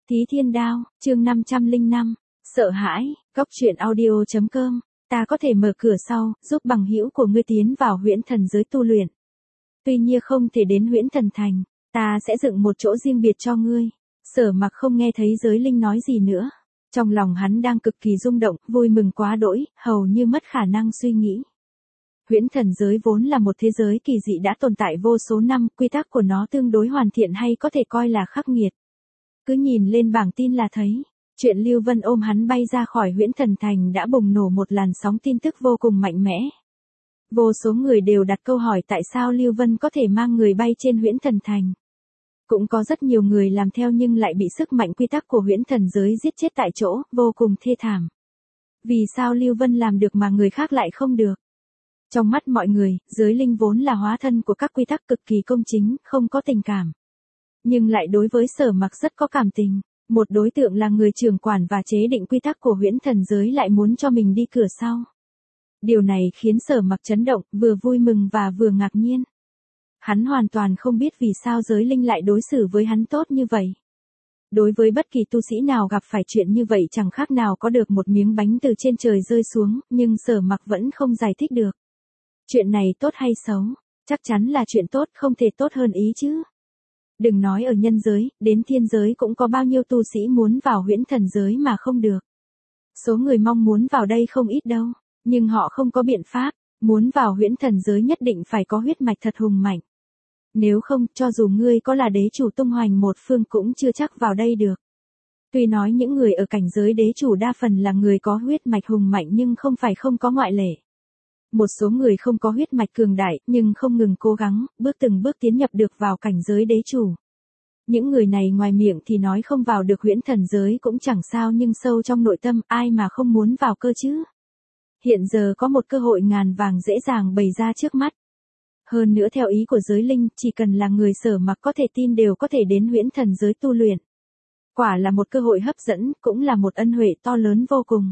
Tí Thiên Đao, chương 505, sợ hãi, Cóc truyện audio.com, ta có thể mở cửa sau, giúp bằng hữu của ngươi tiến vào huyễn thần giới tu luyện. Tuy nhiên không thể đến huyễn thần thành, ta sẽ dựng một chỗ riêng biệt cho ngươi. Sở Mặc không nghe thấy giới linh nói gì nữa. Trong lòng hắn đang cực kỳ rung động, vui mừng quá đỗi, hầu như mất khả năng suy nghĩ. Huyễn thần giới vốn là một thế giới kỳ dị đã tồn tại vô số năm, quy tắc của nó tương đối hoàn thiện hay có thể coi là khắc nghiệt. Cứ nhìn lên bảng tin là thấy, chuyện Lưu Vân ôm hắn bay ra khỏi huyễn thần thành đã bùng nổ một làn sóng tin tức vô cùng mạnh mẽ. Vô số người đều đặt câu hỏi tại sao Lưu Vân có thể mang người bay trên huyễn thần thành. Cũng có rất nhiều người làm theo nhưng lại bị sức mạnh quy tắc của huyễn thần giới giết chết tại chỗ, vô cùng thê thảm. Vì sao Lưu Vân làm được mà người khác lại không được? Trong mắt mọi người, giới linh vốn là hóa thân của các quy tắc cực kỳ công chính, không có tình cảm. Nhưng lại đối với Sở Mặc rất có cảm tình. Một đối tượng là người trưởng quản và chế định quy tắc của huyễn thần giới lại muốn cho mình đi cửa sau. Điều này khiến Sở Mặc chấn động, vừa vui mừng và vừa ngạc nhiên. Hắn hoàn toàn không biết vì sao giới linh lại đối xử với hắn tốt như vậy. Đối với bất kỳ tu sĩ nào gặp phải chuyện như vậy chẳng khác nào có được một miếng bánh từ trên trời rơi xuống, nhưng Sở Mặc vẫn không giải thích được. Chuyện này tốt hay xấu? Chắc chắn là chuyện tốt, không thể tốt hơn ý chứ. Đừng nói ở nhân giới, đến thiên giới cũng có bao nhiêu tu sĩ muốn vào huyễn thần giới mà không được. Số người mong muốn vào đây không ít đâu, nhưng họ không có biện pháp, muốn vào huyễn thần giới nhất định phải có huyết mạch thật hùng mạnh. Nếu không, cho dù ngươi có là đế chủ tung hoành một phương cũng chưa chắc vào đây được. Tuy nói những người ở cảnh giới đế chủ đa phần là người có huyết mạch hùng mạnh nhưng không phải không có ngoại lệ. Một số người không có huyết mạch cường đại, nhưng không ngừng cố gắng, từng bước tiến nhập được vào cảnh giới đế chủ. Những người này ngoài miệng thì nói không vào được huyễn thần giới cũng chẳng sao nhưng sâu trong nội tâm ai mà không muốn vào cơ chứ. Hiện giờ có một cơ hội ngàn vàng dễ dàng bày ra trước mắt. Hơn nữa theo ý của giới linh, chỉ cần là người Sở Mặc có thể tin đều có thể đến huyễn thần giới tu luyện. Quả là một cơ hội hấp dẫn, cũng là một ân huệ to lớn vô cùng.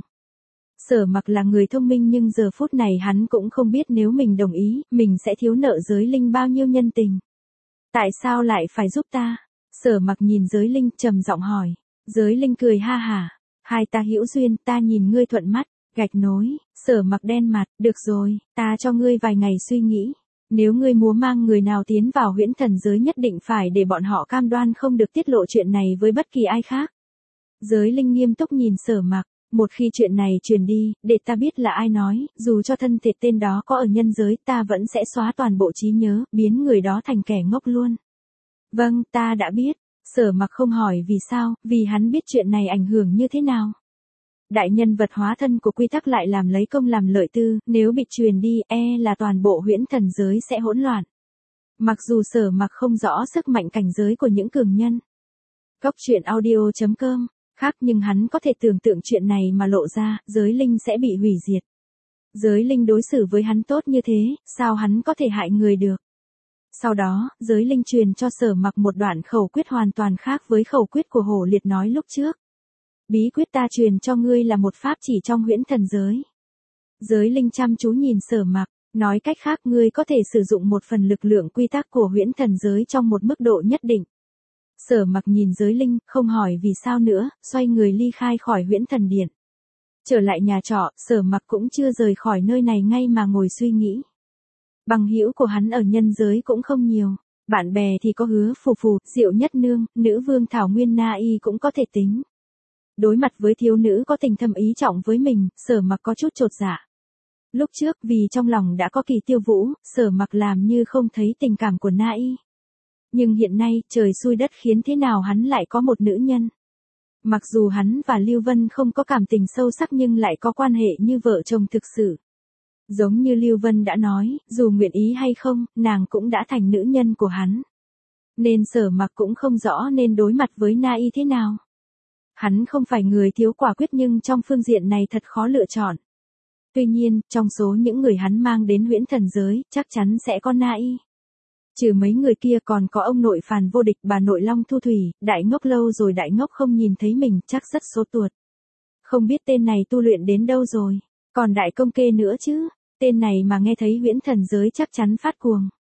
Sở Mặc là người thông minh nhưng giờ phút này hắn cũng không biết nếu mình đồng ý, mình sẽ thiếu nợ giới linh bao nhiêu nhân tình. Tại sao lại phải giúp ta? Sở Mặc nhìn giới linh trầm giọng hỏi. Giới linh cười ha hả. Hai ta hữu duyên, ta nhìn ngươi thuận mắt, gạch nối. Sở Mặc đen mặt, được rồi, ta cho ngươi vài ngày suy nghĩ. Nếu ngươi muốn mang người nào tiến vào huyễn thần giới nhất định phải để bọn họ cam đoan không được tiết lộ chuyện này với bất kỳ ai khác. Giới linh nghiêm túc nhìn Sở Mặc. Một khi chuyện này truyền đi, để ta biết là ai nói, dù cho thân thể tên đó có ở nhân giới ta vẫn sẽ xóa toàn bộ trí nhớ, biến người đó thành kẻ ngốc luôn. Vâng, ta đã biết. Sở Mặc không hỏi vì sao, vì hắn biết chuyện này ảnh hưởng như thế nào. Đại nhân vật hóa thân của quy tắc lại làm lấy công làm lợi tư, nếu bị truyền đi là toàn bộ huyễn thần giới sẽ hỗn loạn. Mặc dù Sở Mặc không rõ sức mạnh cảnh giới của những cường nhân. Cóc truyện audio.com khác nhưng hắn có thể tưởng tượng chuyện này mà lộ ra, giới linh sẽ bị hủy diệt. Giới linh đối xử với hắn tốt như thế, sao hắn có thể hại người được? Sau đó, giới linh truyền cho Sở Mặc một đoạn khẩu quyết hoàn toàn khác với khẩu quyết của Hổ Liệt nói lúc trước. Bí quyết ta truyền cho ngươi là một pháp chỉ trong huyễn thần giới. Giới linh chăm chú nhìn Sở Mặc, nói cách khác ngươi có thể sử dụng một phần lực lượng quy tắc của huyễn thần giới trong một mức độ nhất định. Sở Mặc nhìn giới linh, không hỏi vì sao nữa, xoay người ly khai khỏi huyễn thần điện. Trở lại nhà trọ, Sở Mặc cũng chưa rời khỏi nơi này ngay mà ngồi suy nghĩ. Bằng hữu của hắn ở nhân giới cũng không nhiều, bạn bè thì có Hứa Phù Phù, Diệu Nhất Nương, nữ vương Thảo Nguyên Na Y cũng có thể tính. Đối mặt với thiếu nữ có tình thâm ý trọng với mình, Sở Mặc có chút chột dạ. Lúc trước vì trong lòng đã có Kỳ Tiêu Vũ, Sở Mặc làm như không thấy tình cảm của Na Y. Nhưng hiện nay, trời xui đất khiến thế nào hắn lại có một nữ nhân. Mặc dù hắn và Lưu Vân không có cảm tình sâu sắc nhưng lại có quan hệ như vợ chồng thực sự. Giống như Lưu Vân đã nói, dù nguyện ý hay không, nàng cũng đã thành nữ nhân của hắn. Nên Sở Mặc cũng không rõ nên đối mặt với Na Y thế nào. Hắn không phải người thiếu quả quyết nhưng trong phương diện này thật khó lựa chọn. Tuy nhiên, trong số những người hắn mang đến huyễn thần giới, chắc chắn sẽ có Na Y. Trừ mấy người kia còn có ông nội Phàn Vô Địch, bà nội Long Thu Thủy, đại ngốc lâu rồi đại ngốc không nhìn thấy mình, chắc rất sốt ruột. Không biết tên này tu luyện đến đâu rồi, còn đại công kê nữa chứ, tên này mà nghe thấy huyễn thần giới chắc chắn phát cuồng.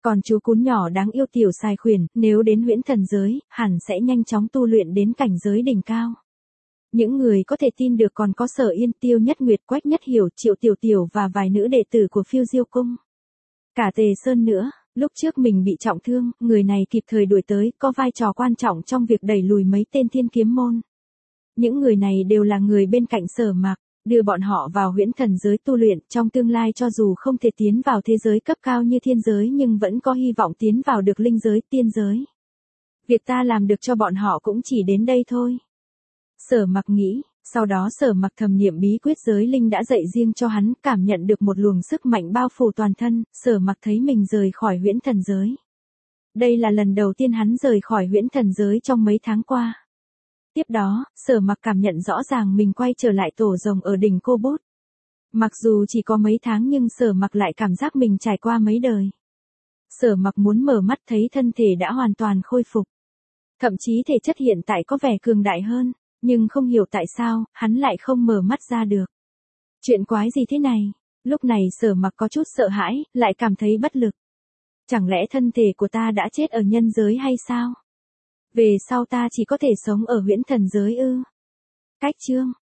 Còn chú cún nhỏ đáng yêu tiểu xài khuyển, nếu đến huyễn thần giới, hẳn sẽ nhanh chóng tu luyện đến cảnh giới đỉnh cao. Những người có thể tin được còn có Sở Yên, Tiêu Nhất Nguyệt, Quách Nhất Hiểu, Triệu Tiểu Tiểu và vài nữ đệ tử của Phiêu Diêu Cung. Cả Tề Sơn nữa, lúc trước mình bị trọng thương, người này kịp thời đuổi tới, có vai trò quan trọng trong việc đẩy lùi mấy tên thiên kiếm môn. Những người này đều là người bên cạnh Sở Mặc, đưa bọn họ vào huyễn thần giới tu luyện, trong tương lai cho dù không thể tiến vào thế giới cấp cao như thiên giới nhưng vẫn có hy vọng tiến vào được linh giới, tiên giới. Việc ta làm được cho bọn họ cũng chỉ đến đây thôi. Sở Mặc nghĩ, sau đó Sở Mặc thầm niệm bí quyết giới linh đã dạy riêng cho hắn, cảm nhận được một luồng sức mạnh bao phủ toàn thân, Sở Mặc thấy mình rời khỏi huyễn thần giới. Đây là lần đầu tiên hắn rời khỏi huyễn thần giới trong mấy tháng qua. Tiếp đó, Sở Mặc cảm nhận rõ ràng mình quay trở lại tổ rồng ở đỉnh Cô Bốt. Mặc dù chỉ có mấy tháng nhưng Sở Mặc lại cảm giác mình trải qua mấy đời. Sở Mặc muốn mở mắt thấy thân thể đã hoàn toàn khôi phục. Thậm chí thể chất hiện tại có vẻ cường đại hơn, nhưng không hiểu tại sao, hắn lại không mở mắt ra được. Chuyện quái gì thế này? Lúc này Sở Mặc có chút sợ hãi, lại cảm thấy bất lực. Chẳng lẽ thân thể của ta đã chết ở nhân giới hay sao? Về sau ta chỉ có thể sống ở huyễn thần giới ư? Cách chương